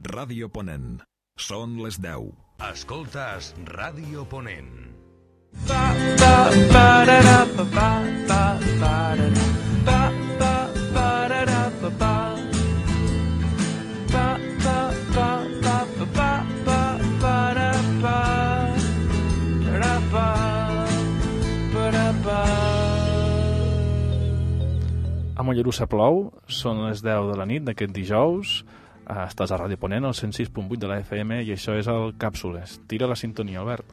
Ràdio Ponent. Són les 10. Escoltes Ràdio Ponent. A Mollerussa plou, són les 10 de la nit d'aquest dijous, estàs a Ràdio Ponent, al 106.8 de la FM, i això és el Càpsules. Tira la sintonia, Albert.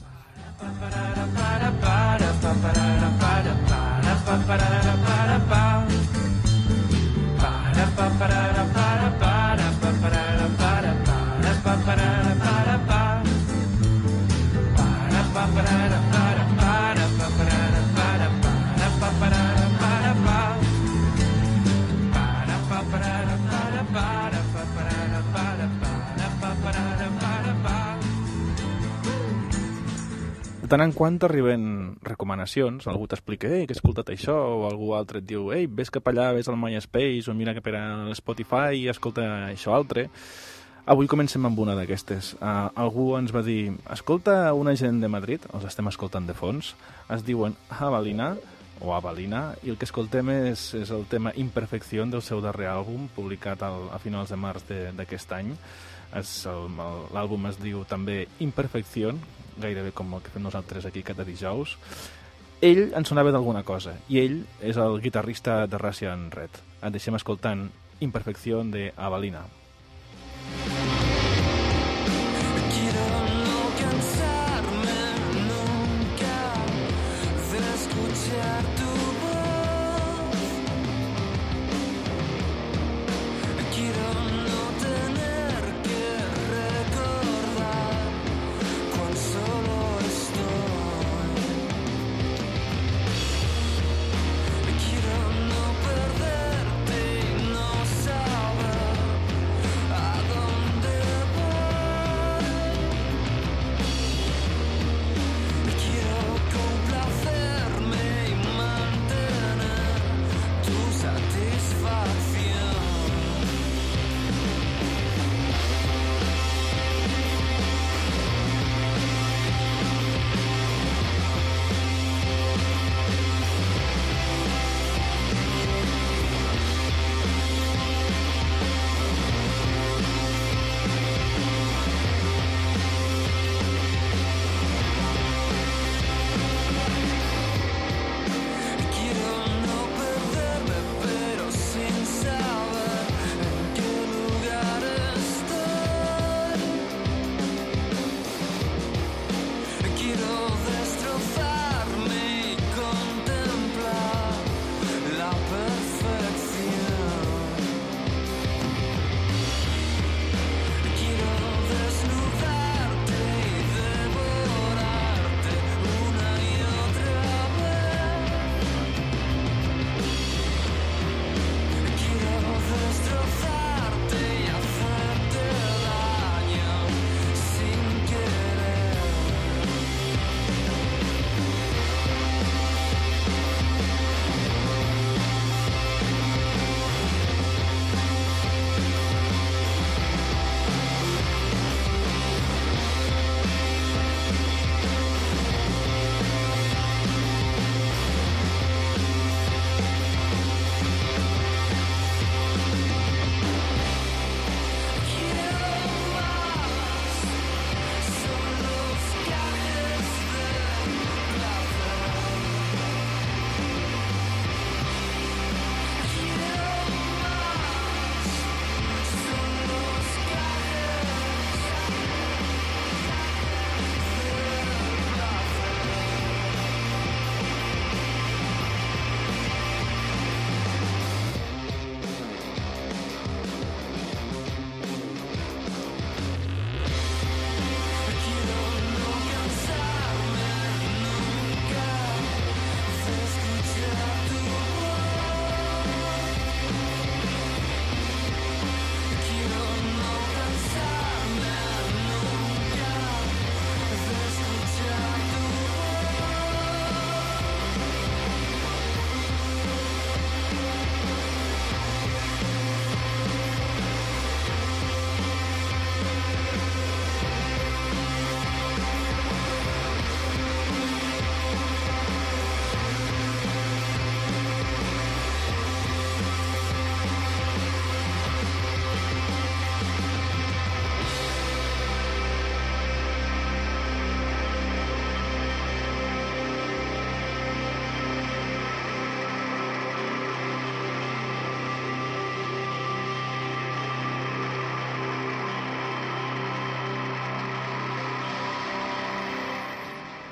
De tant en quant arriben recomanacions, algú t'explica, que he escoltat això, o algú altre et diu, ves cap allà, ves al MySpace, o mira cap a Spotify i escolta això altre. Avui comencem amb una d'aquestes. Algú ens va dir, escolta una gent de Madrid, els estem escoltant de fons, es diuen Avalina, i el que escoltem és el tema Imperfecció del seu darrer àlbum, publicat a finals de març d'aquest any. L'àlbum es diu també Imperfecció, gairebé com el que fem nosaltres aquí cada dijous. Ell en sonava d'alguna cosa, i ell és el guitarrista de Russian Red. Et deixem escoltant Imperfecció de Avalina.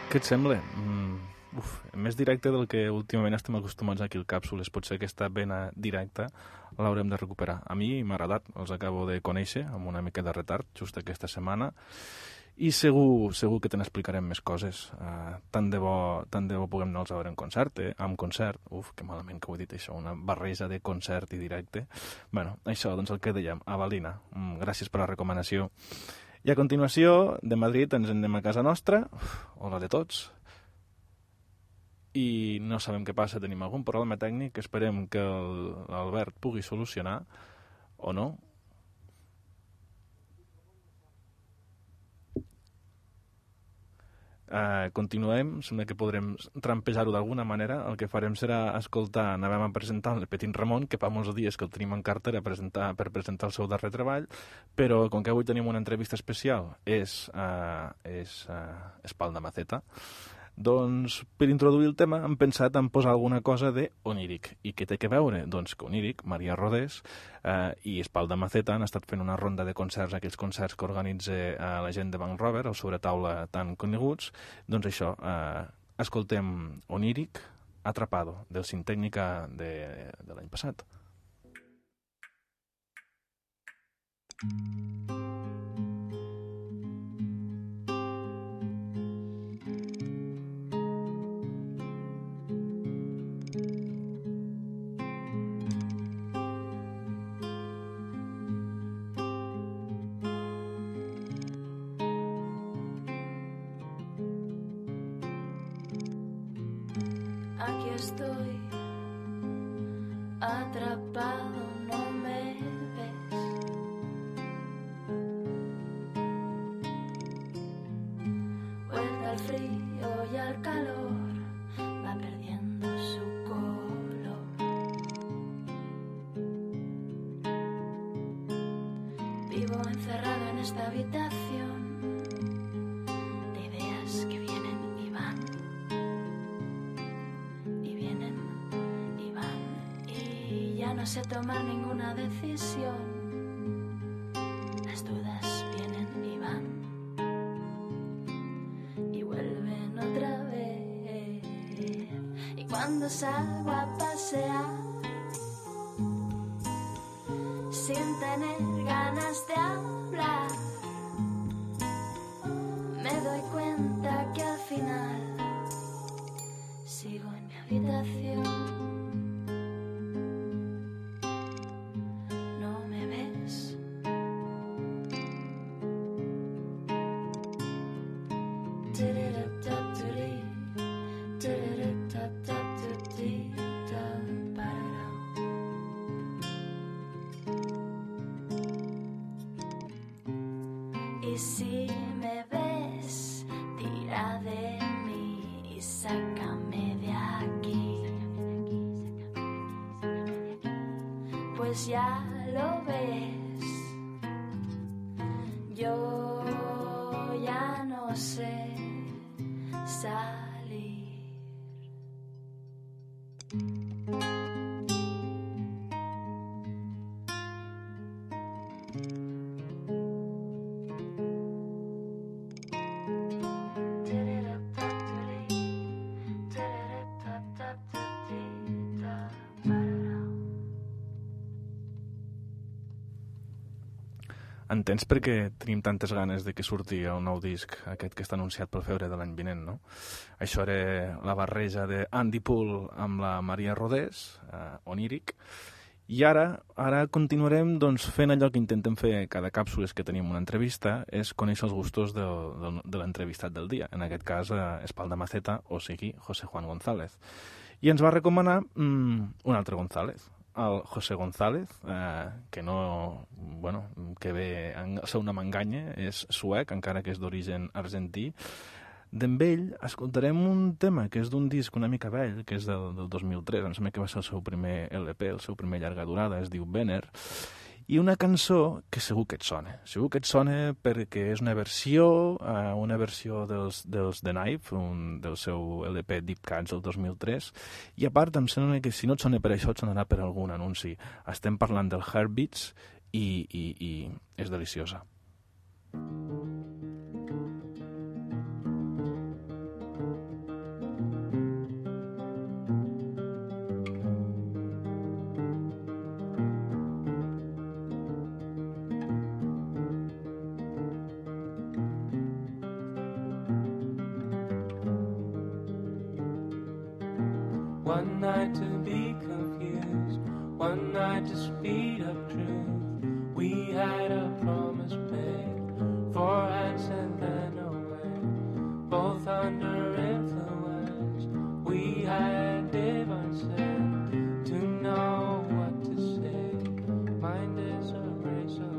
Què et sembla? Més directe del que últimament estem acostumats aquí al Càpsules. Potser aquesta vena directa l'haurem de recuperar. A mi m'ha agradat, els acabo de conèixer amb una mica de retard, just aquesta setmana, i segur que te n'explicarem més coses. Tant de bo puguem anar-los a veure en concert, amb concert. Que malament que ho he dit això, una barreja de concert i directe. Bueno, això, doncs el que dèiem, Avalina. Gràcies per la recomanació. I a continuació, de Madrid ens en anem a casa nostra. Hola de tots. I no sabem què passa, tenim algun problema tècnic que esperem que l'Albert pugui solucionar, o no. Continuem, sembla que podrem trampejar-ho d'alguna manera. El que farem serà escoltar, anàvem a presentar el Petit Ramon, que fa molts dies que el tenim en cartera per presentar el seu darrer treball, però com que avui tenim una entrevista especial, és Espalda Maceta. Doncs, per introduir el tema, hem pensat en posar alguna cosa de Oníric. I què té que veure? Doncs que Oníric, Maria Rodés i Espalda Maceta han estat fent una ronda de concerts, aquells concerts que organitza la gent de Bank Rover, els sobretaula tan coneguts. Doncs això, escoltem Oníric, Atrapado, del Sintècnica de l'any passat. Aquí estoy, atrapado, no me ves. Vuelta al frío y al calor, va perdiendo su color. Vivo encerrado en esta habitación de ideas que vienen y van. No sé tomar ninguna decisión. Las dudas vienen y van y vuelven otra vez. Y cuando salgo a pasear sin tener ganas de hablar, me doy cuenta que al final sigo en mi habitación. Y si me ves, tira de mí y sácame de aquí. Pues ya lo ves, yo ya no sé salir. Entens per què tenim tantes ganes de que surti el nou disc, aquest que està anunciat pel febrer de l'any vinent, no? Això era la barreja d'Andy Poole amb la Maria Rodés, Oníric, i ara continuarem doncs, fent allò que intentem fer cada càpsules que tenim una entrevista, és conèixer els gustos de l'entrevistat del dia, en aquest cas Espalda Maceta, o sigui, José Juan González. I ens va recomanar un altre González, el José González, que ve, el seu nom enganya, és suec, encara que és d'origen argentí. D'en ell escoltarem un tema que és d'un disc una mica vell, que és del 2003, em sembla que va ser el seu primer LP, el seu primer llarga durada, es diu Vener, i una cançó que segur que et sona. Segur que et sona perquè és una versió dels The Knife, del seu LP Deep Cuts del 2003, i a part em sembla que si no et sona per això et sonarà per algun anunci. Estem parlant del Heartbeats i és deliciosa. One night to be confused, one night to speed up truth. We had a promise made, 4 hands and then away, both under influence. We had divine sin to know what to say. Mind is a razor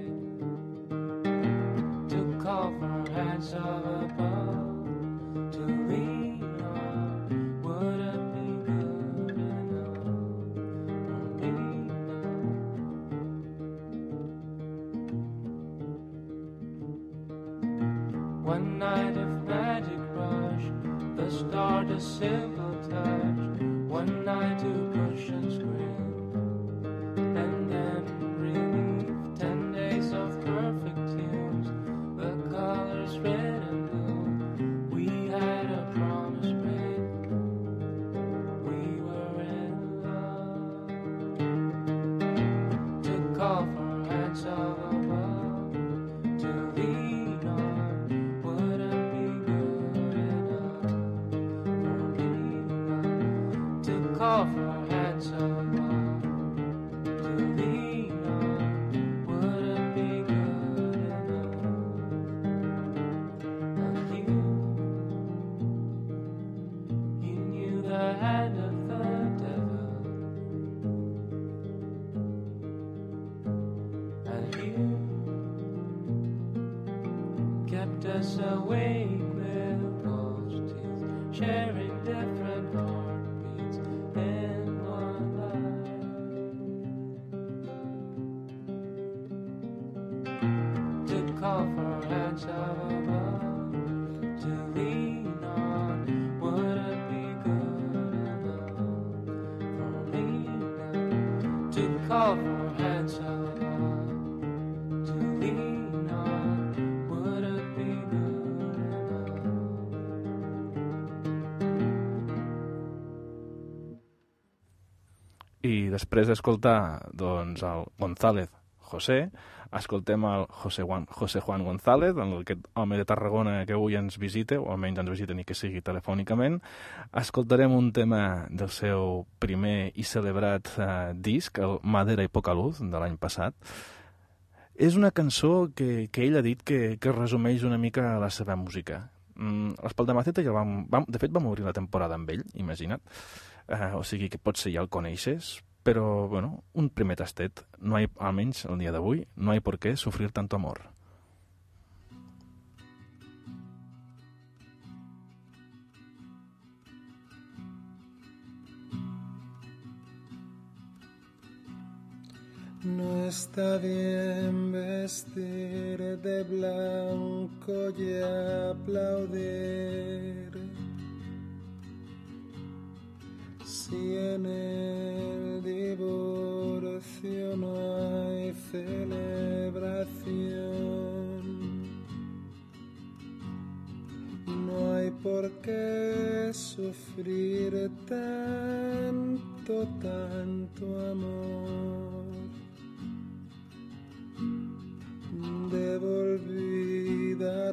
blade to call for hands of above, to lean on. Would it be good enough for me now? One night of magic rush, the start a simple touch. One night to push and scream, and then relief. 10 days of perfect tunes, the colors red and blue. We had a promise made, we were in love. To call for hands of above, to lean on. Would it be good enough for me now? To call for hands of above, to lean on. Would it be good enough? And you knew the hand of the devil, and you kept us awake with false teeth, sharing different heartbeats in one life. To call for hands of above, to lean on. Would it be good enough for me now? To call for hands of above, to lean on. Would it be good enough? I després d'escoltar doncs, el González José, escoltem el José Juan González, aquest home de Tarragona que avui ens visita, o almenys ens visita ni que sigui telefònicament. Escoltarem un tema del seu primer i celebrat disc, el Madera i poca luz, de l'any passat. És una cançó que ell ha dit que resumeix una mica la seva música. L'Espaldamaceta ja de fet vam obrir la temporada amb ell, imagina't. O sigui que potser ja el coneixes, però, bueno, un primer tastet. No hay, almenys el dia d'avui, no hay por qué sufrir tanto amor. No está bien vestir de blanco y aplaudir si en el divorcio no hay celebración. No hay por qué sufrir tanto amor. Debo olvidar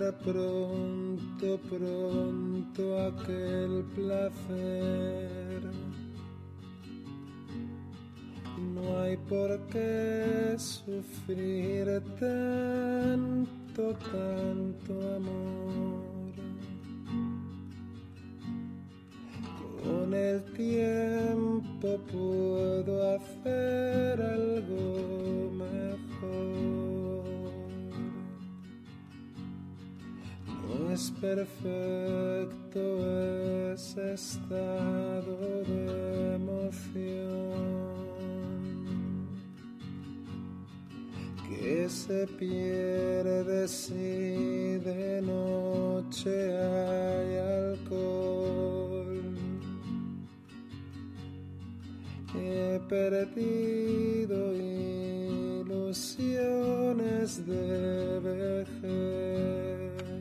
pronto aquel placer. No hay por qué sufrir tanto amor. Con el tiempo puedo hacer algo mejor. No es perfecto ese estado de emoción que se pierde si de noche hay alcohol. He perdido ilusiones de vejez.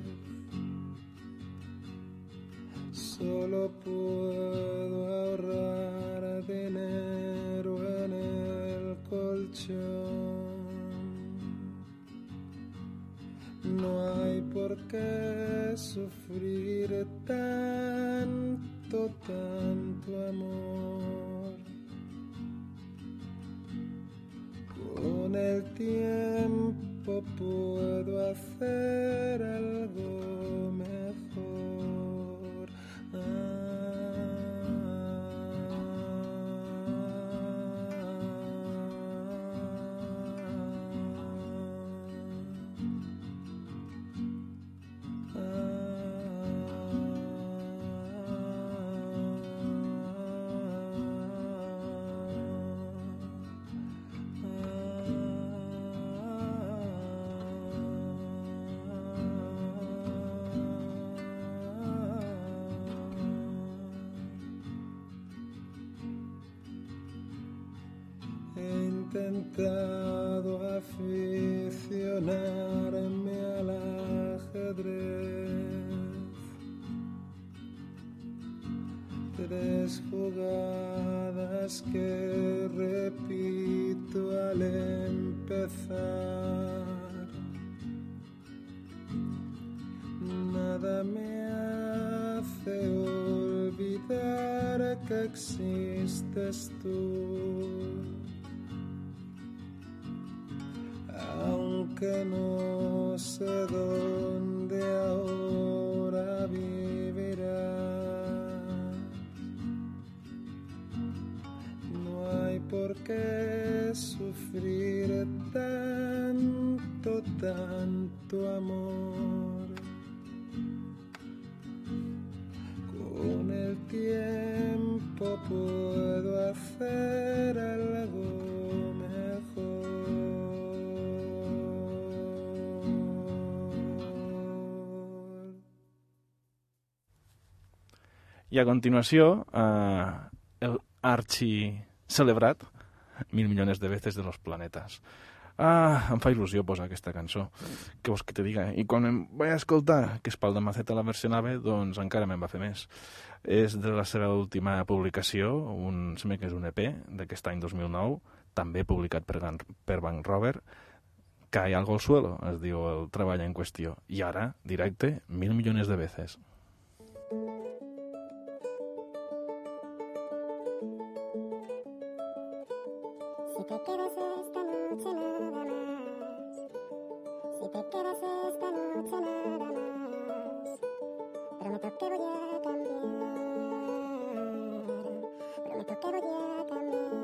Solo puedo ahorrar dinero en el colchón. No hay por qué sufrir tanto tanto, tanto amor. Con el tiempo puedo hacer algo mejor. He intentado aficionarme al ajedrez. 3 jugadas que repito al empezar. Nada me hace olvidar que existes tú. Aunque no sé dónde ahora vivirás, no hay por qué sufrir tanto, tanto amor. Con el tiempo puedo hacer algo mejor. I a continuació, el archi-celebrat 1000 millones de veces de los planetas. Em fa il·lusió posar aquesta cançó. Què vols que te diga? I quan em vaig escoltar que Espalda Maceta la versionava, doncs encara me'n va fer més. És de la seva última publicació, sembla que és un EP d'aquest any 2009, també publicat per Bank Rover. Cae algo al suelo, es diu el treball en qüestió. I ara, directe, 1000 millones de veces. Si te quedas esta noche nada más, si te quedas esta noche nada más, prometo que voy a cambiar, prometo que voy a cambiar,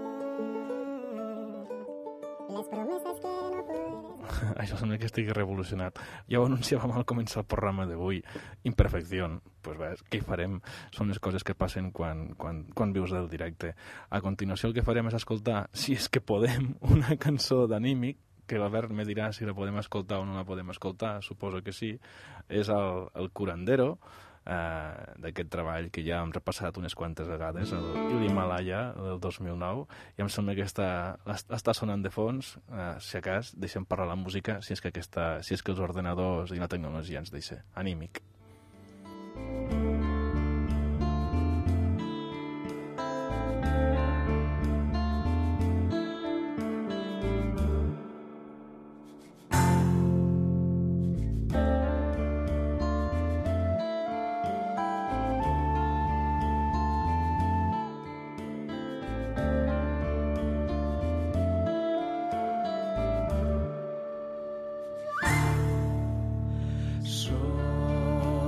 les promesas que no puedes. Això sembla que estigui revolucionat. Ja ho anunciàvem al començar el programa d'avui. Imperfecció. Pues bé, què hi farem? Són les coses que passen quan vius del directe. A continuació el que farem és escoltar, si és que podem, una cançó d'Anímic, que l'Albert me dirà si la podem escoltar o no la podem escoltar, suposo que sí. És el Curandero, d'aquest treball que ja hem repassat unes quantes vegades, l'Himalaya del 2009, i em sembla que està sonant de fons. Si a cas, deixem parlar la música, si és que els ordenadors i la tecnologia ens deixa. Anímic. Soy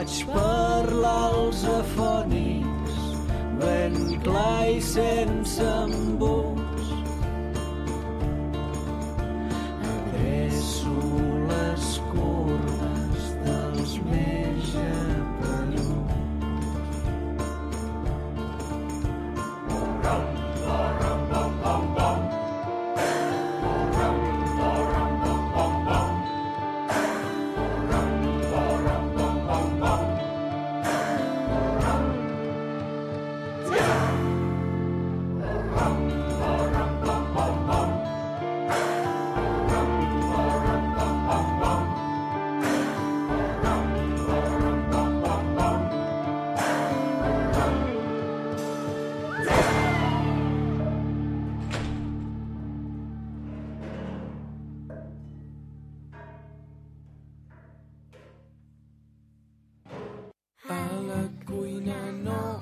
vaig parlar als afònics, ben clar i sense embús. Adreço les curves dels més gepeluts. A la cuina no,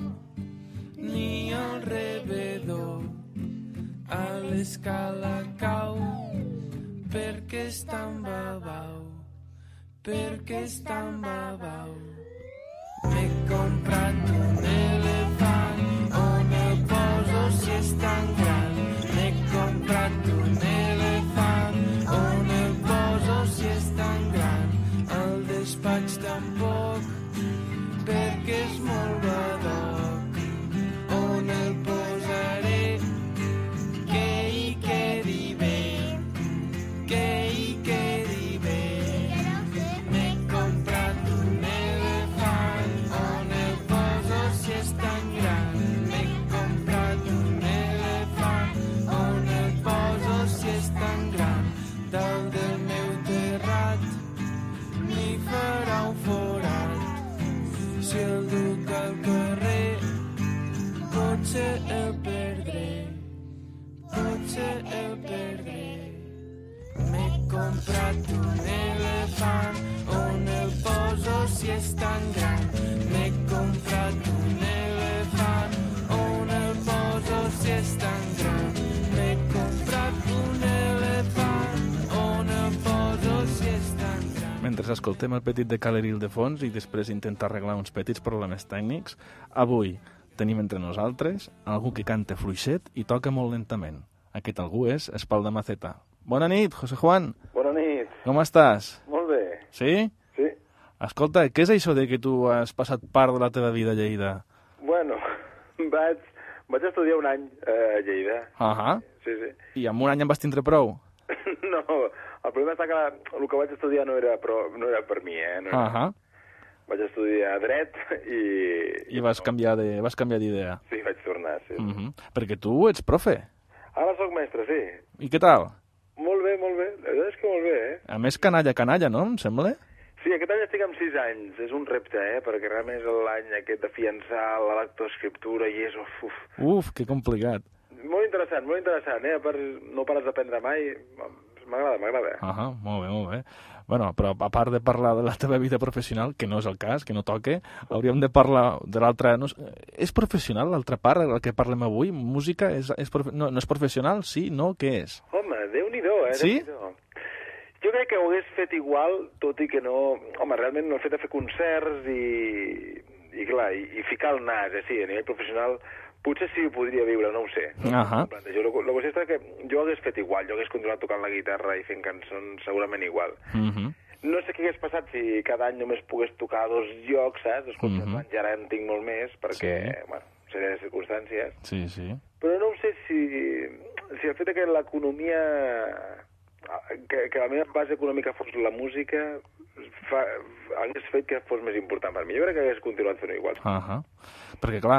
ni al rebedor. A l'escala cau, perquè és tan babau, perquè és tan babau. M'he comprat un elefant, on el poso si és tan gran. M'he comprat un elefant, on el poso si és tan gran. Al despatx tampoc, perquè és molt badoc. On el posaré, que hi quedi bé, que hi quedi bé. M'he comprat un elefant, on el poso si és tan gran. M'he comprat un elefant, on el poso si és tan gran. Dalt del meu terrat m'hi farà un forat. Si el duc al carrer, potser el perdré, potser el perdré. M'he comprat un elefant, on el poso si és tan gran. M'he comprat un elefant, on el poso si és tan gran. M'he comprat un elefant, on el poso si és tan gran. Mentre escoltem el petit de Caleril de fons i després intentar arreglar uns petits problemes tècnics, avui tenim entre nosaltres algú que canta fluixet i toca molt lentament. Aquest algú és Espaldamaceta. Bona nit, José Juan. Bona nit. Com estàs? Molt bé. Sí? Sí. Escolta, què és això de que tu has passat part de la teva vida a Lleida? Bueno, vaig estudiar un any a Lleida. Ahà. Sí, sí. I en un any en vas tindre prou? No, el problema està que el que vaig estudiar no era per mi, No era. Ahà. Vaig estudiar dret I vas canviar d'idea. Sí, vaig tornar, sí. Perquè tu ets profe. Ara sóc mestre, sí. I què tal? Molt bé, molt bé. La veritat és que molt bé, A més, canalla, no? Em sembla? Sí, aquest any estic amb 6 anys. És un repte, perquè realment és l'any aquest de fiançar la lectoescriptura i és... Uf, que complicat. Molt interessant, no pares d'aprendre mai. M'agrada. Ahà, molt bé. Bueno, però a part de parlar de la teva vida professional, que no és el cas, que no toque, hauríem de parlar de l'altra... No, és professional l'altra part, el que parlem avui? Música? No és professional? Sí? No? Què és? Home, Déu-n'hi-do, Sí? Déu-n'hi-do. Jo crec que ho hagués fet igual, tot i que no... Home, realment el fet de fer concerts i clar, i ficar el nas, sí, a nivell professional, potser sí ho podria viure, no ho sé. Ahà. La qüestió és que jo hagués fet igual, jo hagués continuat tocant la guitarra i fent cançons segurament igual. No sé què hagués passat si cada any només pogués tocar a 2 llocs, saps? Els concerts l'any ja ara en tinc molt més, perquè, bueno, sèrie de circumstàncies. Sí. Però no ho sé si el fet que l'economia... que la meva base econòmica fos la música hagués fet que fos més important per mi. Jo crec que hagués continuat fent-ho igual. Perquè, clar,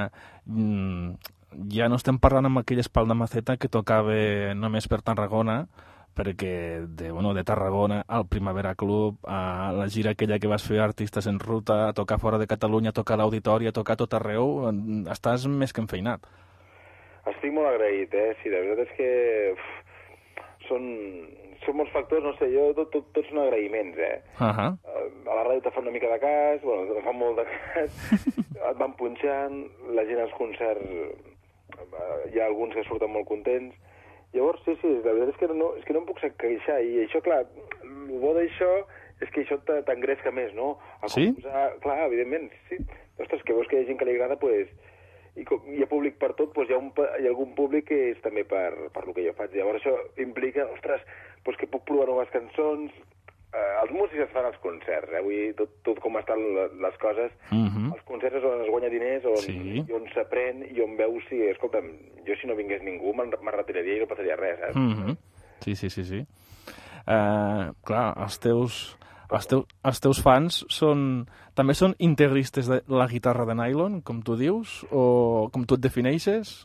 ja no estem parlant amb aquell Espaldamaceta que tocava només per Tarragona, perquè de Tarragona al Primavera Club, a la gira aquella que vas fer Artistes en Ruta, a tocar fora de Catalunya, a tocar a l'Auditori, a tocar a tot arreu, estàs més que enfeinat. Estic molt agraït, Sí, la veritat és que són molts factors, no sé, tots són agraïments, A la ràdio te fa una mica de cas, bueno, te fa molt de cas, et van punxant, la gent als concerts, hi ha alguns que surten molt contents. Llavors, sí, la veritat és que no em puc queixar, i això, clar, el bo d'això és que això t'engresca més, no? Sí? Clar, evidentment, sí. Ostres, que veus que hi ha gent que li agrada, doncs... I com hi ha públic per tot, doncs hi ha algun públic que és també per el que jo faig. Llavors això implica, ostres, doncs que puc provar noves cançons. Els músics es fan els concerts, vull dir, tot com estan les coses. Els concerts és on es guanya diners, on s'aprèn i on veus si... Escolta'm, jo si no vingués ningú me'n retiraria i no passaria res, Sí. Clar, els teus fans també són integristes de la guitarra de nylon, com tu dius, o com tu et defineixes?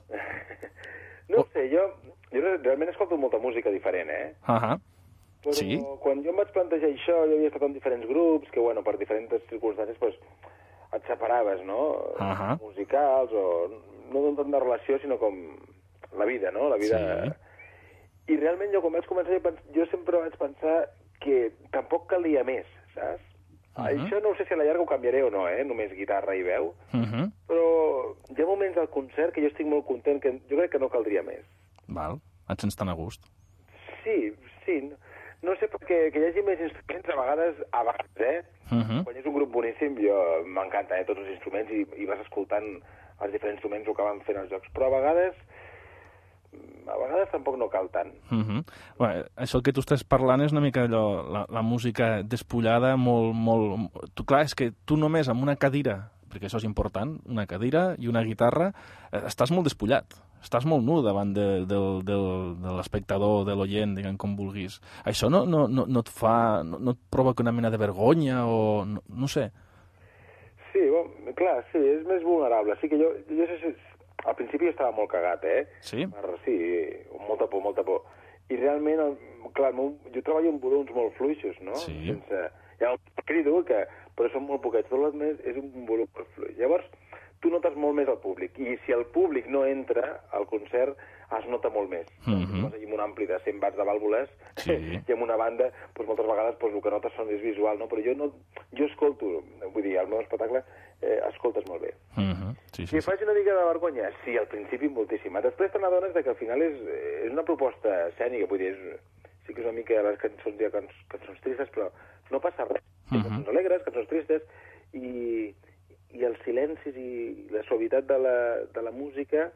No sé, jo realment escolto molta música diferent, Però sí? Quan jo em vaig plantejar això, jo havia estat en diferents grups, que, bueno, per diferents circumstàncies, doncs, et separaves, no? Musicals, o no tant de relació, sinó com la vida, no? La vida... Sí. I realment jo, quan vaig començar, jo sempre vaig pensar que tampoc calia més, saps? Això no sé si a la llarga ho canviaré o no, només guitarra i veu, però hi ha moments al concert que jo estic molt content, que jo crec que no caldria més. Val, et sents tan a gust. Sí. No sé, perquè que hi hagi més instruments a vegades, Quan és un grup boníssim, jo m'encanta, tots els instruments, i vas escoltant els diferents instruments el que van fent els jocs, però a vegades tampoc no cal tant. Bueno, això que tu estàs parlant és una mica allò, la música despullada, molt... Clar, és que tu només amb una cadira, perquè això és important, una cadira i una guitarra, estàs molt despullat. Estàs molt nu davant de l'espectador, de l'oient, diguem com vulguis. Això no et fa... no et provoca una mena de vergonya o... no sé. Sí, clar, sí, és més vulnerable. Sí que jo sé, al principi estava molt cagat, Sí? Sí, molta por. I realment, clar, jo treballo amb volums molt fluixos, no? Sí. Hi ha un crido, però són molt poquets. Tot l'altre és un volum molt fluix. Llavors, tu notes molt més el públic. I si el públic no entra al concert, es nota molt més. Amb un ampli de 100 watts de vàlvules i amb una banda, doncs moltes vegades el que notes és visual, no? Però jo escolto, vull dir, al meu espectacle escoltes molt bé. Sí. Faig una mica de vergonya? Sí, al principi moltíssima. Després te n'adones que al final és una proposta escènica, vull dir, sí que és una mica les cançons, hi ha cançons tristes, però no passa res. Cançons alegres, cançons tristes, i els silencis i la suavitat de la música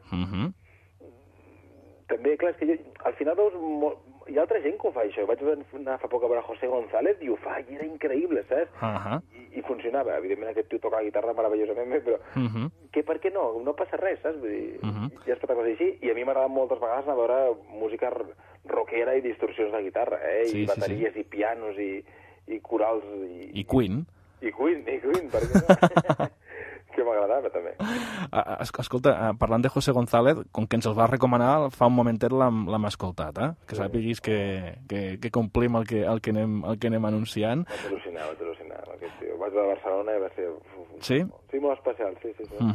també, clar, és que al final veus hi ha altra gent que ho fa, això. Vaig anar fa poc a veure José González i ho fa, i era increïble, saps? I funcionava. Evidentment aquest tio toca la guitarra meravellosament bé, però que per què no? No passa res, saps? Vull dir, hi ha espectacles així, i a mi m'agrada moltes vegades anar a veure música rockera i distorsions de guitarra, i bateries i pianos i corals i Queen. I Queen, per què no? Que m'agradava, també. Escolta, parlant de José González, com que ens el va recomanar, fa un momentet l'hem escoltat, que sàpiguis que complim el que anem anunciant. Vaig al·lucinar, aquest tio. Vaig a Barcelona i va ser... Sí? Sí, molt especial, sí.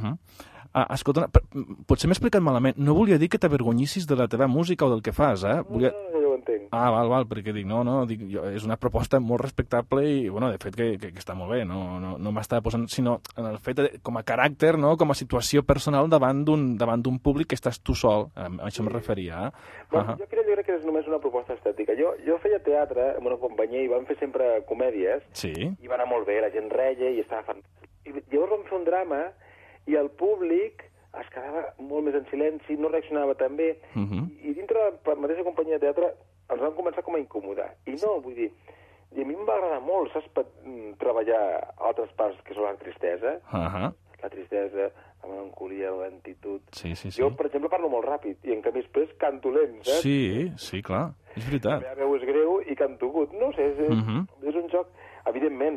Escolta, potser m'he explicat malament. No volia dir que t'avergonyissis de la teva música o del que fas, No, jo ho entenc. Val, perquè dic, és una proposta molt respectable i, bueno, de fet, que està molt bé, no m'estava posant, sinó en el fet com a caràcter, no?, com a situació personal davant d'un públic que estàs tu sol, a això em referia. Jo crec que és només una proposta estètica. Jo feia teatre amb una companyia i vam fer sempre comèdies, i va anar molt bé, la gent reia i estava fantàstic. I llavors vam fer un drama i el públic es quedava molt més en silenci, no reaccionava tan bé, i dintre de la mateixa companyia de teatre ens vam començar com a incomodar. I no, vull dir, i a mi em va agradar molt, saps, treballar altres parts que són la tristesa, la tristesa, la melancolia, la lentitud. Sí. Jo, per exemple, parlo molt ràpid, i en canvi després canto lent, saps? Sí, clar, és veritat. La meva veu és greu i canto agut. No sé, és un joc... Evidentment,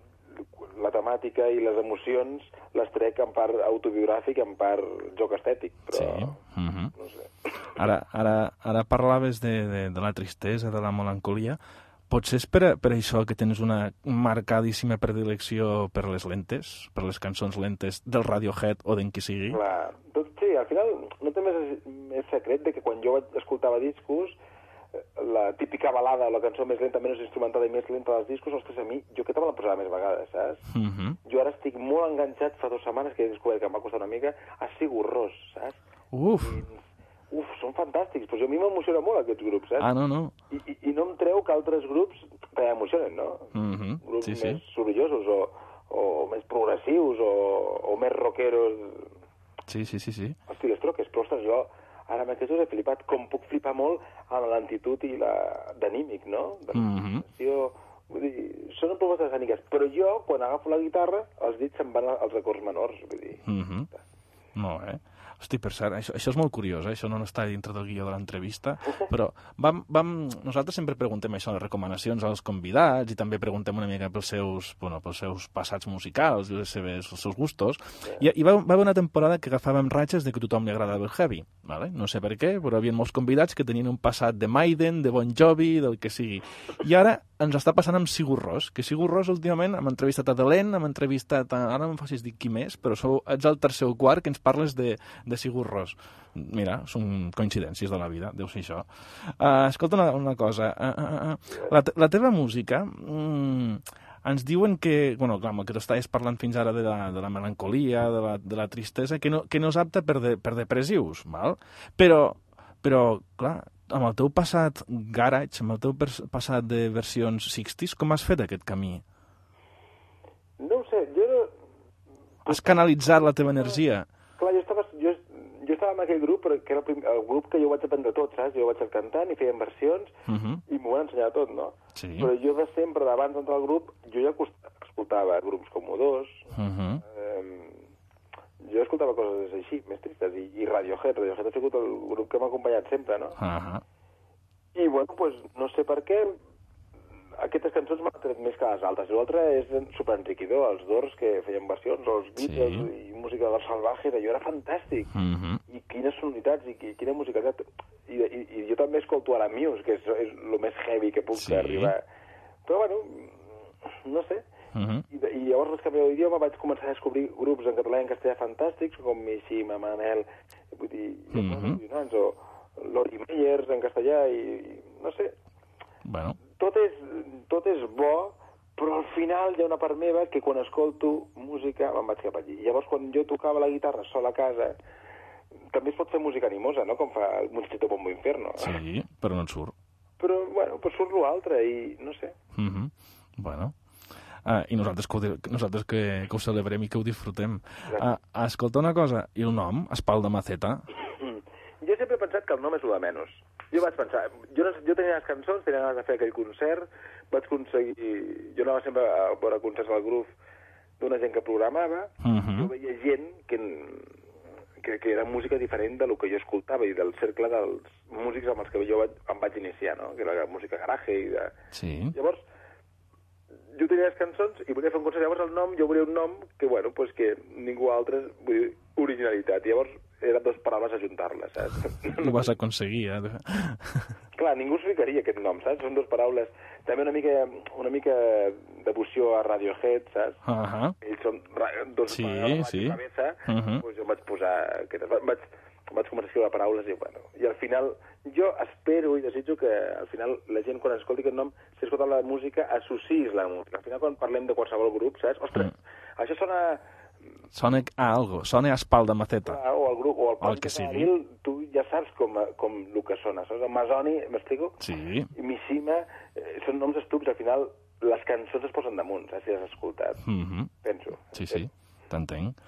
la temàtica i les emocions les trec en part autobiogràfic, en part joc estètic, però no sé. Ara parlaves de la tristesa, de la melancolia. Potser és per això que tens una marcadíssima predilecció per les lentes, per les cançons lentes del Radiohead o d'en qui sigui? Clar, sí, al final no té més secret de que quan jo escoltava discos, la típica balada, la cançó més lenta, menys instrumentada i més lenta dels discos, ostres, a mi, jo aquesta me la posava més vegades, saps? Jo ara estic molt enganxat, fa 2 setmanes que he descobert que em va costar una mica, a Sigur Rós, saps? Són fantàstics, però a mi m'emociona molt aquests grups, saps? No. I no em treu que altres grups, t'emocionen, no? Grups més sorollosos o més progressius o més rockeros. Sí. Hosti, les troques, però ostres, jo ara mateix us he flipat, com puc flipar molt amb l'antitud i d'anímic, no? Vull dir, són propostes escèniques, però jo, quan agafo la guitarra, els dits se'n van als acords menors, vull dir. Molt bé. Hosti, per cert, això és molt curiós, això no està dintre del guió de l'entrevista, però nosaltres sempre preguntem això, les recomanacions als convidats, i també preguntem una mica pels seus passats musicals i els seus gustos, i va haver una temporada que agafàvem ratxes de que a tothom li agradava el heavy, ¿vale? No sé per què, però hi havia molts convidats que tenien un passat de Maiden, de Bon Jovi, del que sigui. I ara ens està passant amb Sigur Rós, que Sigur Rós últimament hem entrevistat a Delent, hem entrevistat ara no em facis dir qui més, però ets el tercer o quart que ens parles de Sigur Rós. Mira, són coincidències de la vida, deu ser això. Escolta una cosa, la teva música, ens diuen que, bueno, clar, que t'estaves parlant fins ara de la melancolia, de la tristesa, que no és apta per depressius, val? Però, clar, amb el teu passat garage, amb el teu passat de versions 60s, com has fet aquest camí? No ho sé, jo... Has canalitzat la teva energia? Clar, jo estava en aquell grup, que era el grup que jo vaig aprendre tot, saps? Jo vaig ser cantant i feien versions i m'ho van ensenyar tot, no? Sí. Però jo de sempre, d'abans d'entrar al grup, jo ja escoltava grups com U2, jo escoltava coses així, més tristes, i Radiohead ha sigut el grup que m'ha acompanyat sempre, no? I, bueno, pues, no sé per què, aquestes cançons m'han tret més que les altres. L'altre és superenriquidor, els Doors que feien versions, els Beatles i música del Salvaje, allò era fantàstic. I quines sonoritats i quina musicalitat. I jo també escolto a la Muse, que és el més heavy que puc arribar. Però, bueno, no sé. I llavors, les canviava d'idioma, vaig començar a descobrir grups en català i en castellà fantàstics, com Mishima, Manel, vull dir, o Lori Meyers en castellà, i no sé. Bueno. Tot és bo, però al final hi ha una part meva que quan escolto música me'n vaig cap allí. Llavors, quan jo tocava la guitarra sol a casa, també es pot fer música animosa, no? Com fa el Monchito Bombo Inferno. Sí, però no et surt. Però, bueno, pues surt l'altre i no sé. Bueno. I nosaltres que ho celebrem i que ho disfrutem. Escolta una cosa, i el nom, Espalda Maceta? Jo sempre he pensat que el nom és el de menys. Jo vaig pensar, jo tenia les cançons, tenia ganes de fer aquell concert, vaig aconseguir... Jo anava sempre a veure concerts al grup d'una gent que programava, jo veia gent que era música diferent del que jo escoltava i del cercle dels músics amb els que jo em vaig iniciar, no? Que era la música garaje i de... Sí. Llavors, jo tenia les cançons i volia fer un concert, llavors el nom, jo volia un nom que, bueno, pues que ningú altre, vull dir, originalitat. Llavors eren dues paraules a juntar-les, saps? Ho vas aconseguir, Clar, ningú es ficaria aquest nom, saps? Són dues paraules. També una mica devoció a Radiohead, saps? Ells són dos paraules a la cabeza, doncs jo em vaig posar... Vaig començar a escriure paraules i, bueno, i al final jo espero i desitjo que al final la gent quan escolti aquest nom, si escolta la música, associïs la música. Al final quan parlem de qualsevol grup, saps? Ostres, això sona... Sona a algo, sona a Espalda Maceta. O el grup, o el Pont que de sigui. Canil, tu ja saps com el que sona, saps? El Masoni, m'explico? Sí. I Mishima, són noms estúpids, al final les cançons es posen damunt, saps? Si has escoltat, penso. Sí, t'entenc.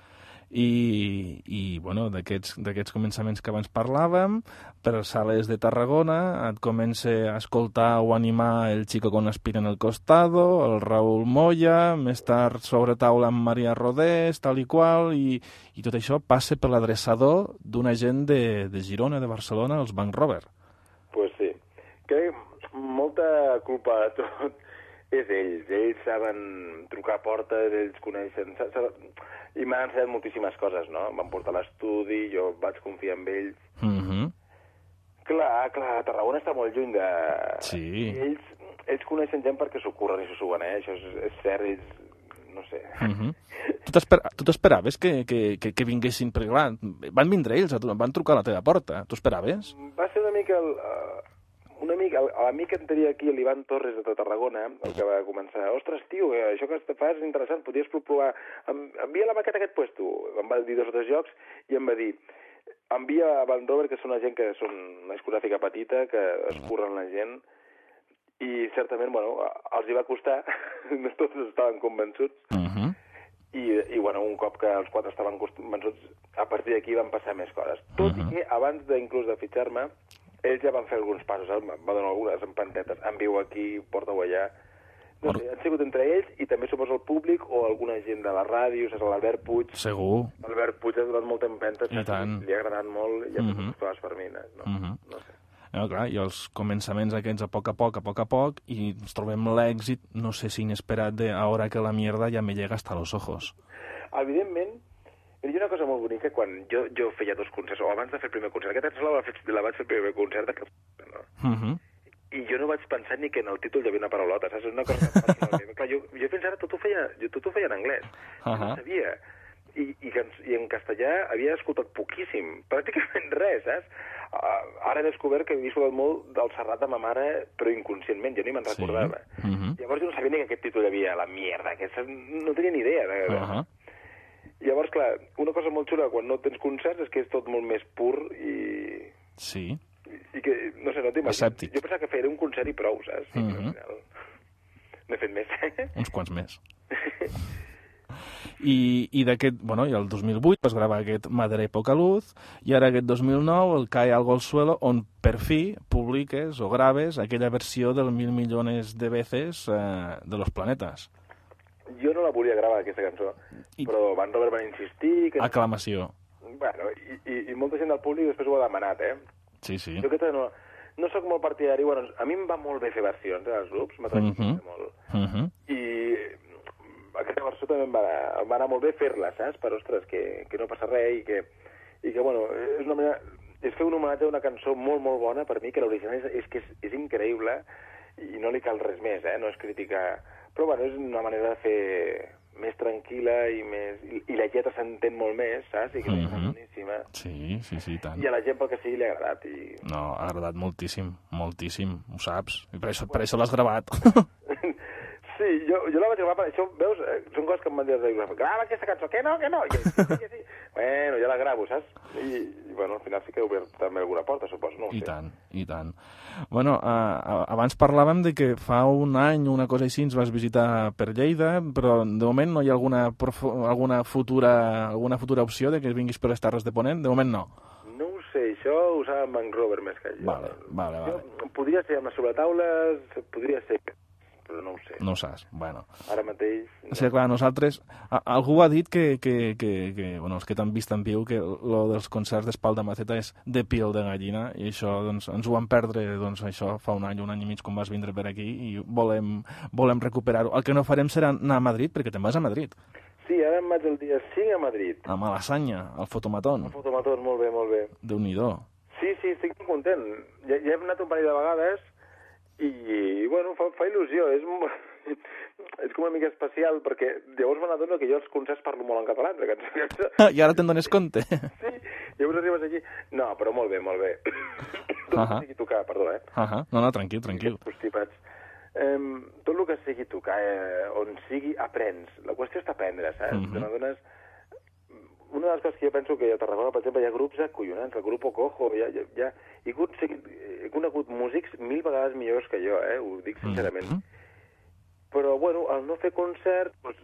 I bueno, d'aquests començaments que abans parlàvem, per sales de Tarragona et comença a escoltar o animar el Chico con Espina en el costado, el Raúl Moya, més tard sobre taula amb Maria Rodés, tal i qual, i tot això passa per l'adreçador d'una gent de Girona, de Barcelona, els Bank Robber. Pues sí. Crec que molta culpa de tot és ells saben trucar a portes, ells coneixen... I m'han ensenyat moltíssimes coses, no? Em van portar a l'estudi, jo vaig confiar en ells. Clar, Tarragona està molt lluny de... Sí. Ells coneixen gent perquè s'ho curren i s'ho suben, això és cert, ells... No sé. Tu t'esperaves que vinguessin? Perquè, clar, van vindre ells, van trucar a la teva porta. Tu esperaves? Va ser una mica l'amic que en tenia aquí, l'Ivan Torres de Tarragona, el que va començar, ostres, tio, això que fas és interessant, podries provar, envia la maqueta a aquest puesto. Em va dir 2 o 3 llocs i em va dir, envia a Van Robert, que són una gent que són una discogràfica petita, que es curren la gent, I certament, bueno, els hi va costar, no tots estaven convençuts, i bueno, un cop que els 4 estaven convençuts, a partir d'aquí van passar més coses. Tot i que abans inclús de fitxar-me, ells ja van fer alguns passos, va donar algunes empantetes, en viu aquí, porta-ho allà. No sé, han sigut entre ells i també suposo el públic o alguna gent de la ràdio, saps, l'Albert Puig. Segur. L'Albert Puig ha donat molta empenta, I tant. Li ha agradat molt i ha fet unes coses per mi, no sé. No, clar, i els començaments aquests a poc a poc, i ens trobem l'èxit, no sé si inesperat, de ahora que la mierda ya me llega hasta los ojos. Evidentment, hi ha una cosa molt bonica quan jo feia 2 concerts, o abans de fer el primer concert, aquesta cançó la vaig fer el primer concert de no? I jo no vaig pensar ni que en el títol hi havia una paraulota, saps? És una cosa que personalment. Clar, jo fins ara tot ho feia en anglès, no sabia. I en castellà havia escoltat poquíssim, pràcticament res, saps? Ara he descobert que havia escoltat molt del Serrat de ma mare, però inconscientment, jo ni me'n recordava. Llavors jo no sabia ni que aquest títol hi havia, la mierda, no tenia ni idea. Llavors, clar, una cosa molt xula quan no tens concerts és que és tot molt més pur i... Sí. I que, no sé, no t'imagino. Escèptic. Jo pensava que feia un concert i prou, saps? Al final n'he fet més. Uns quants més. I d'aquest, bueno, i el 2008 vas gravar aquest Madre y poca luz, i ara aquest 2009 el Cae algo al suelo, on per fi publiques o graves aquella versió del 1.000 millones de veces de los planetas. Jo no la volia gravar, aquesta cançó, però Van Robert van insistir... Que... Aclamació. Bueno, i molta gent del públic després ho ha demanat, Sí, sí. Jo aquesta no soc molt partidari, bueno, a mi em va molt bé fer versions dels grups, m'ha tranquil·litzat molt. I aquesta versió també em va anar molt bé fer-la, saps? Però, ostres, que no passa res i que bueno, és una manera... És fer un homenatge a una cançó molt, molt bona per mi, que l'original és increïble i no li cal res més, no és criticar... Però, bueno, és una manera de fer més tranquil·la i la lletra s'entén molt més, saps? I que és boníssima. Sí, tant. I a la gent pel que sigui li ha agradat. No, ha agradat moltíssim, ho saps. I per això l'has gravat. Sí, jo la vaig gravar per això, veus? Són coses que em van dir, grava aquesta cançó, que no? I sí. Bueno, ja la gravo, saps? I bueno, al final sí que he obert també alguna porta, suposo, no ho sé. I tant. Bueno, abans parlàvem de que fa un any, una cosa així, ens vas visitar per Lleida, però de moment no hi ha alguna futura opció de que vinguis per les Terres de Ponent? De moment no. No ho sé, això ho sap en Robert més que jo. Vale. Podria ser amb les sobretaules, podria ser... però no ho sé. No ho saps, bueno. Ara mateix... No. Sí, clar, nosaltres... Algú ha dit que bueno, els que t'han vist en viu, que lo dels concerts d'Espalda Maceta és de piel de gallina, i això, doncs, ens ho vam perdre, doncs, això fa un any i mig, quan vas vindre per aquí, i volem recuperar-ho. El que no farem serà anar a Madrid, perquè te'n vas a Madrid. Sí, ara em vaig el dia 5 a Madrid. A Malassanya, al Fotomatón. Al Fotomatón, molt bé. Déu-n'hi-do. Sí, estic molt content. Ja hem anat un parell de vegades, i bueno, fa il·lusió, és com una mica especial, perquè llavors me n'adono que jo als concerts parlo molt en català, I ara te'n dones compte? Sí, llavors arribes aquí... No, però molt bé. Tot el que sigui tocar, perdó, No, tranquil. Constipats. Tot el que sigui tocar, on sigui, aprens. La qüestió és aprendre, saps? Te n'adones... Una de les coses que jo penso que a Tarragona, per exemple, hi ha grups acollonants, el grup Cojo, he conegut músics 1000 vegades millors que jo, ho dic sincerament. Però, bueno, al no fer concert, doncs,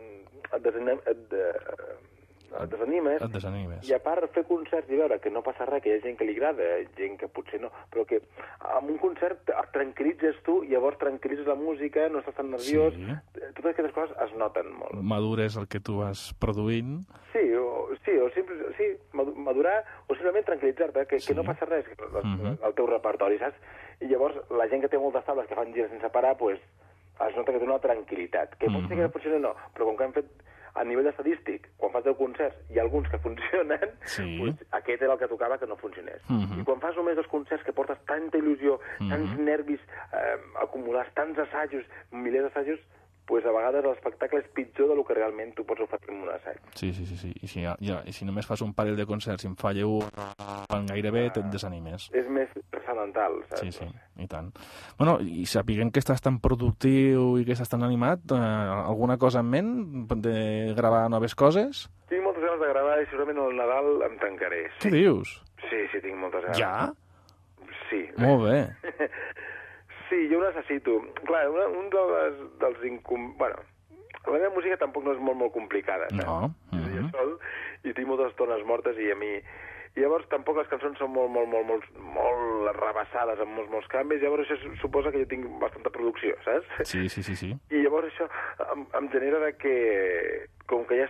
et desanimes. I a part, fer concerts i veure que no passa res, que hi ha gent que li agrada, gent que potser no, però que amb un concert et tranquil·litzes tu, i llavors tranquil·litzes la música, no estàs tan nerviós, totes aquestes coses es noten molt. Madures el que tu vas produint. Sí, madurar o simplement tranquil·litzar-te, que no passa res al teu repertori, saps? I llavors la gent que té moltes tables que fan gires sense parar, pues, es nota que té una tranquil·litat, que pot ser que funcioni o no, però com que hem fet a nivell estadístic, quan fas 10 concerts, hi ha alguns que funcionen, doncs aquest era el que tocava que no funcionés. I quan fas només 2 concerts que portes tanta il·lusió, tants nervis, acumulars tants assajos, milers d'assajos, doncs a vegades l'espectacle és pitjor del que realment tu pots oferir en un assaig. Sí. I si només fas un parell de concerts i en falla un gairebé, et desanimes. És més transcendental, saps? Sí, i tant. Bueno, i sapiguem que estàs tan productiu i que estàs tan animat, alguna cosa en ment de gravar noves coses? Tinc moltes ganes de gravar i segurament al Nadal em tancaré. Què dius? Sí, tinc moltes ganes. Ja? Sí. Molt bé. Sí, jo ho necessito. Clar, un dels Bueno, la meva música tampoc no és molt complicada. No. Jo sol, i tinc moltes estones mortes i a mi... I llavors tampoc les cançons són molt rebassades amb molts canvis, llavors això suposa que jo tinc bastanta producció, saps? Sí. I llavors això em genera de que, com que ja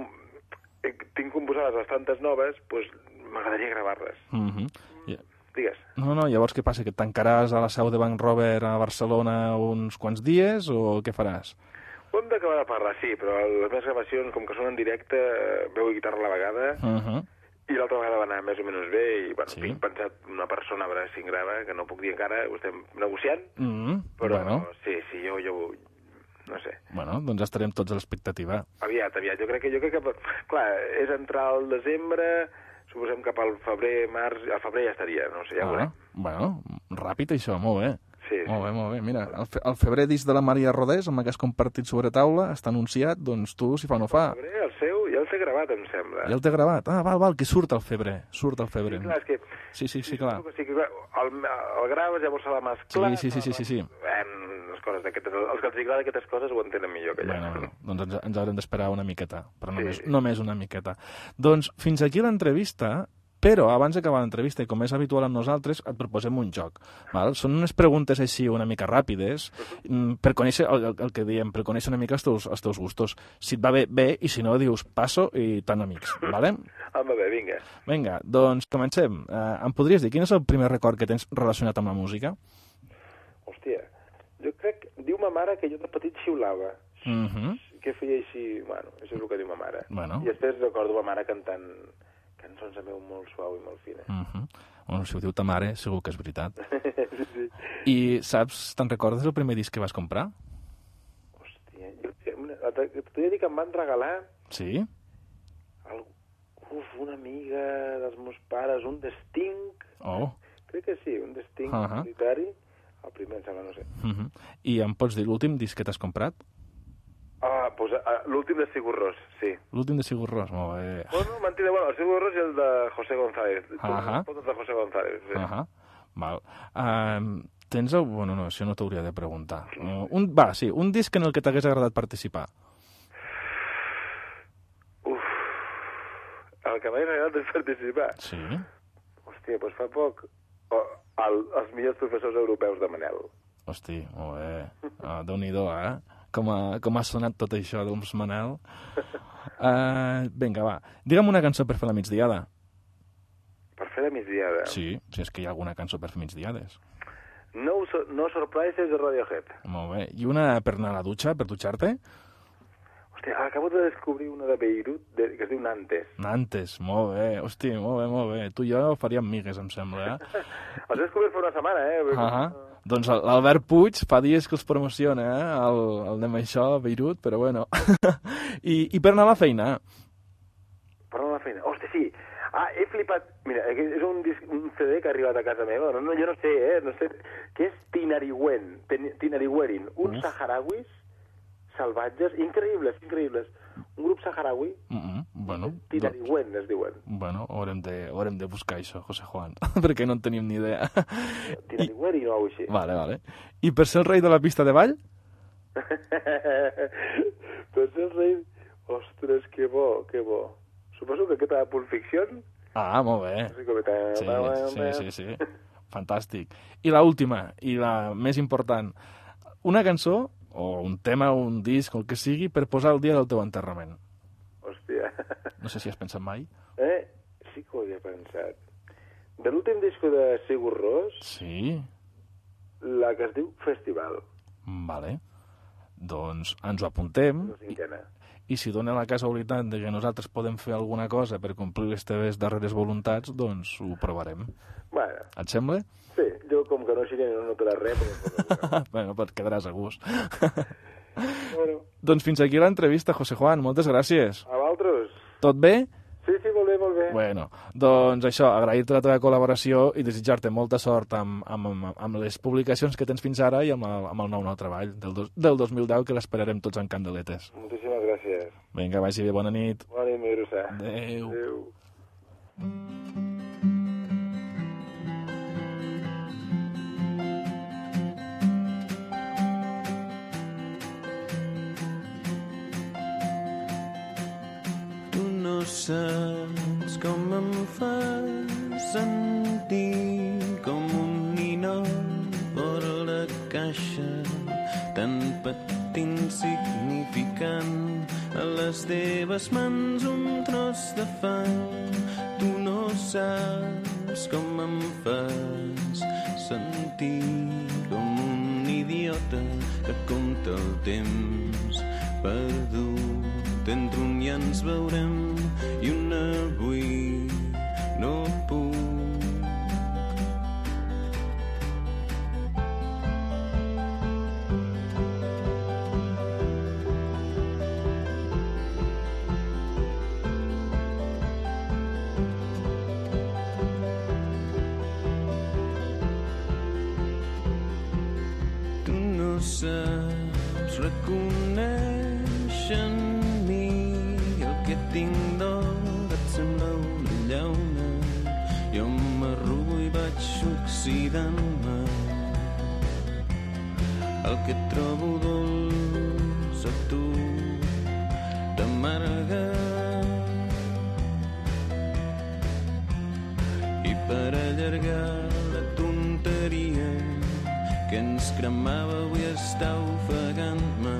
tinc composades bastantes noves, doncs m'agradaria gravar-les. Digues. No, llavors què passa? Que et tancaràs a la seu de Bank Rover a Barcelona uns quants dies o què faràs? Ho hem d'acabar de parlar, sí, però les meves gravacions, com que són en directe, veu i guitarra a la vegada, i l'altra vegada va anar més o menys bé, i bueno, tinc pensat una persona a veure si en grava, que no puc dir encara, ho estem negociant, però sí, jo no sé. Bueno, doncs estarem tots a l'expectativa. Aviat, jo crec que clar, és entrar al desembre, suposem cap al febrer, març, al febrer ja estaria, no sé, ja veurem. Bueno, ràpid això, molt bé. Sí. Molt bé. Mira, el febrer disc de la Maria Rodés, amb el que has compartit sobre taula, està anunciat, doncs tu, si fa o no fa. El febrer, el seu, ja el té gravat, em sembla. Ja el té gravat? Ah, val, que surt el febrer. Sí, clar, és que... Sí, clar. Sí, clar. El graves, llavors s'ha de mesclar... Sí. Les coses d'aquestes... Els que els agrada aquestes coses ho entenen millor que jo. Bueno, doncs ens haurem d'esperar una miqueta, però només una miqueta. Doncs fins aquí l'entrevista, però abans d'acabar l'entrevista, i com és habitual amb nosaltres, et proposem un joc. Val? Són unes preguntes així una mica ràpides, per conèixer el que diem, per conèixer una mica els teus gustos. Si et va bé, i si no, dius passo i tan amics. Vale? Va bé, vinga. Vinga, doncs comencem. Em podries dir quin és el primer record que tens relacionat amb la música? Hòstia, jo crec... Diu ma mare que jo de petit xiulava. Que feia així... Bueno, això és el que diu ma mare. I després recordo ma mare cantant cançons a meu molt suau i molt fina. Bueno, si ho diu ta mare, segur que és veritat. Sí. I saps, te'n recordes el primer disc que vas comprar? Hòstia, t'he dit que em van regalar... Sí? Una amiga dels meus pares, un The Sting. Crec que sí, un The Sting solitari. El primer, em sembla, no sé. I em pots dir l'últim disc que t'has comprat? Doncs l'últim de Sigur Rós, sí. L'últim de Sigur Rós, molt bé. Bueno, mentida, el Sigur Rós i el de José González. Tots de José González, sí. Val. Tens el... Bueno, no, això no t'hauria de preguntar. Un disc en el que t'hagués agradat participar. El que m'hagués agradat participar? Sí. Hòstia, doncs fa poc... Els millors professors europeus de Manel. Hosti, molt bé. Déu-n'hi-do, Com ha sonat tot això dels Manel. Vinga, va. Digue'm una cançó per fer la migdiada. Per fer la migdiada? Sí, si és que hi ha alguna cançó per fer migdiades. No Surprises de Radiohead. Molt bé. I una per anar a la dutxa, per dutxar-te? Hòstia, acabo de descobrir una de Beirut que es diu Nantes. Nantes, molt bé. Hosti, molt bé. Tu i jo faríem migues, em sembla, Els he descobert fa una setmana, Doncs l'Albert Puig fa dies que els promociona, el anem això a Beirut, però bueno. I per anar a la feina? Per anar a la feina? Hòstia, sí. He flipat... Mira, és un CD que ha arribat a casa meva. Jo no sé, no sé. Què és Tinariwerin? Uns saharauis salvatges, increïbles. Un grup saharaui. Bueno, Tinariwen es diuen. Bueno, haurem de buscar això, José Juan, perquè no en tenim ni idea. Tinariwerin o alguna cosa així. Vale. I per ser el rei de la pista de ball? Per ser el rei... Ostres, que bo. Suposo que aquesta Pulp Fiction... Molt bé. Sí. Fantàstic. I l'última, i la més important, una cançó, o un tema, o un disc, o el que sigui, per posar el dia del teu enterrament. Hòstia. No sé si has pensat mai. Sí que ho havia pensat. De l'últim disc de Sigur Rós... Sí. La que es diu Festival. Vale. Doncs ens ho apuntem. La cinquena. I si dona la casualitat de que nosaltres podem fer alguna cosa per complir les teves darreres voluntats, doncs ho provarem. Bueno. Et sembla? Sí, jo com que no xiré no notaràs res, però... Bueno, et quedaràs a gust. Doncs fins aquí l'entrevista, José Juan. Moltes gràcies. A vosaltres. Tot bé? Sí, molt bé. Bueno, doncs això, agrair-te la teva col·laboració i desitjar-te molta sort amb les publicacions que tens fins ara i amb el nou treball del 2010, que l'esperarem tots en candeletes. Moltíssimes gràcies. Vinga, vagi bé, bona nit. Bona nit, mi grossa. Adéu. saps com em fas sentir com un ninot fora la caixa, tan petit insignificant. A les teves mans un tros de fang. Tu no saps com em fas sentir com un idiota que compta el temps perdut. Entre un ja ens veurem i un avui no puc. Tu no saps reconèixer en mi el que tinc d'or, et sembla una llauna. Jo m'arrugo i vaig oxidant-me. El que trobo dolç a tu t'amarga. I per allargar la tonteria que ens cremava avui està ofegant-me.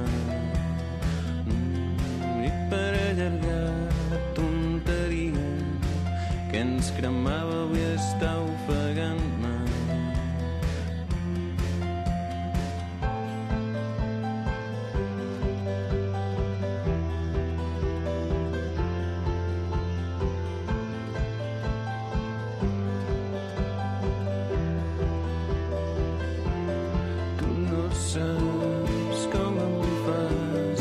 I per allargar la tonteria que ens cremava avui està ofegant-me. Saps com em fas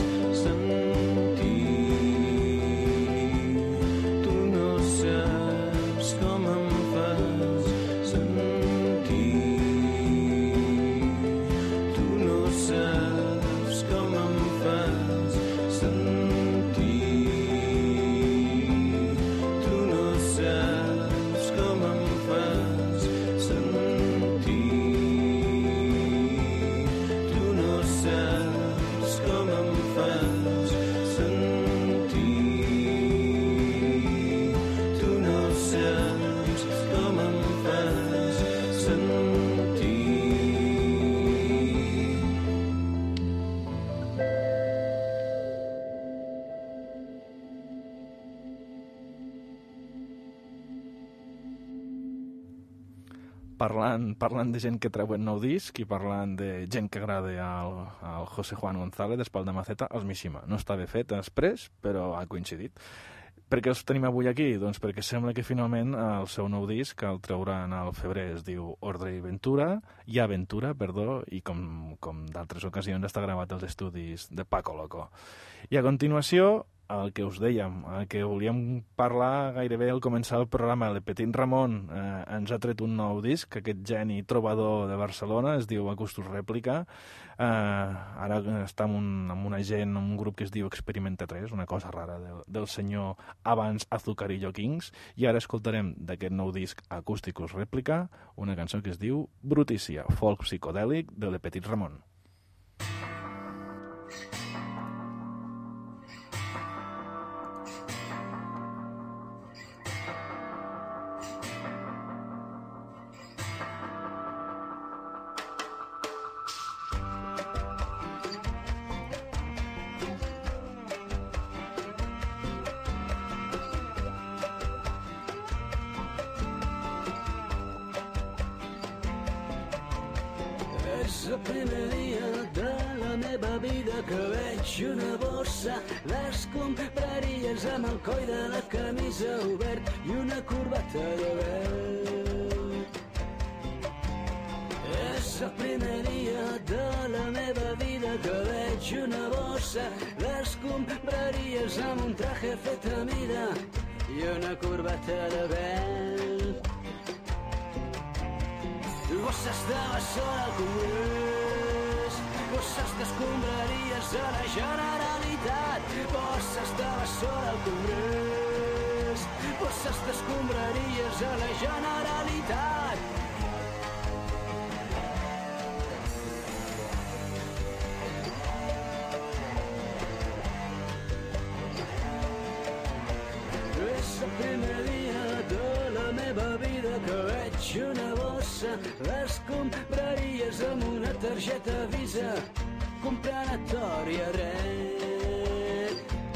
sentir. Tu no saps com em fas sentir. Tu no saps com em fas sentir. Tu no saps com em fas sentir. Saps com em fas sentir. Tu no saps com em fas sentir. Parlant de gent que treuen nou disc i parlant de gent que agrada al José Juan González d'Espalda Maceta, els Mishima. No estava fet després, però ha coincidit. Per què els tenim avui aquí? Doncs perquè sembla que finalment el seu nou disc el trauran al febrer. Es diu Ordre i Aventura, i com d'altres ocasions està gravat als estudis de Paco Loco. I a continuació, el que us dèiem, el que volíem parlar gairebé al començar el programa, el Petit Ramon ens ha tret un nou disc, aquest geni trobador de Barcelona, es diu Acustus Rèplica. Ara està amb una gent, un grup que es diu Experimenta 3, una cosa rara del senyor abans Azucarillo Kings, i ara escoltarem d'aquest nou disc Acústicus Rèplica una cançó que es diu Brutícia, folk psicodèlic de Le Petit Ramon. És el primer dia de la meva vida que veig una bossa d'escombraries amb el coll de la camisa obert i una corbata de verd. És el primer dia de la meva vida que veig una bossa d'escombraries amb un traje fet a mida i una corbata de verd. Bosses de bessona al Congrés, bosses d'escombraries a la Generalitat, bosses de bessona al Congrés, bosses d'escombraries a la Generalitat. que veig una bossa, les compraries amb una targeta Visa, compranatòria red.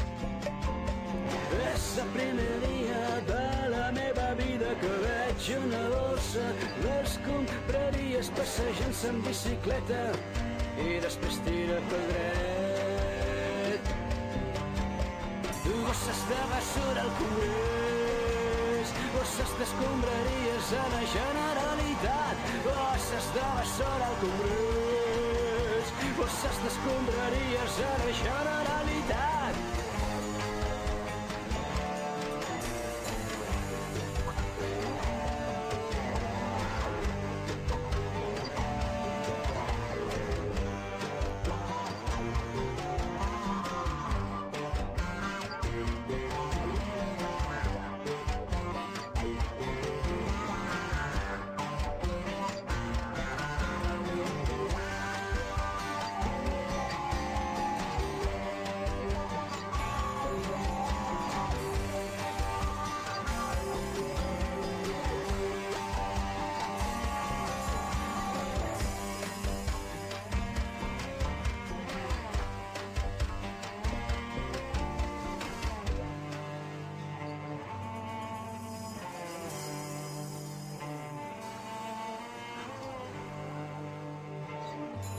És el primer dia de la meva vida que veig una bossa, les compraries passejant-se en bicicleta i després tira pel dret. Bosses de basura al Congrés, bosses d'escombraries a la Generalitat, bosses de basura al Congrés, bosses d'escombraries a la Generalitat.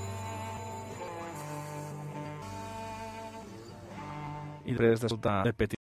I després d'escoltar el Petit